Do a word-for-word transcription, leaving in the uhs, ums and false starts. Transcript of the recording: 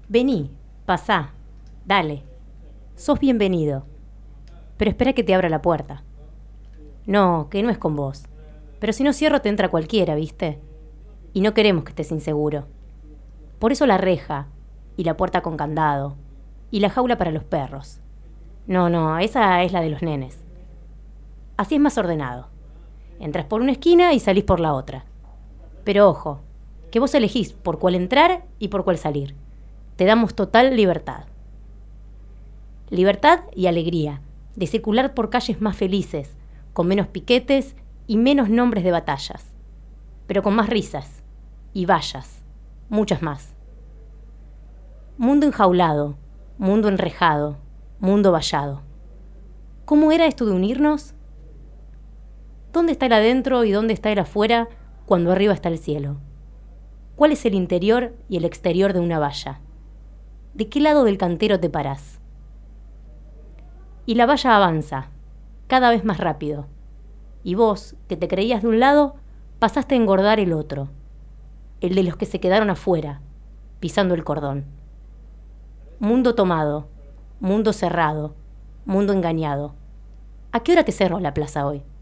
Vení, pasá, dale. Sos bienvenido. Pero espera que te abra la puerta. No, que no es con vos. Pero si no cierro te entra cualquiera, ¿viste? Y no queremos que estés inseguro. Por eso la reja, y la puerta con candado, y la jaula para los perros. No, no, esa es la de los nenes. Así es más ordenado. Entras por una esquina y salís por la otra. Pero ojo, que vos elegís por cuál entrar y por cuál salir. Te damos total libertad. Libertad y alegría de circular por calles más felices, con menos piquetes y menos nombres de batallas, pero con más risas y vallas, muchas más. Mundo enjaulado, mundo enrejado, mundo vallado. ¿Cómo era esto de unirnos? ¿Dónde está el adentro y dónde está el afuera cuando arriba está el cielo? ¿Cuál es el interior y el exterior de una valla? ¿De qué lado del cantero te parás? Y la valla avanza, cada vez más rápido. Y vos, que te creías de un lado, pasaste a engordar el otro, el de los que se quedaron afuera, pisando el cordón. Mundo tomado, mundo cerrado, mundo engañado. ¿A qué hora te cerró la plaza hoy?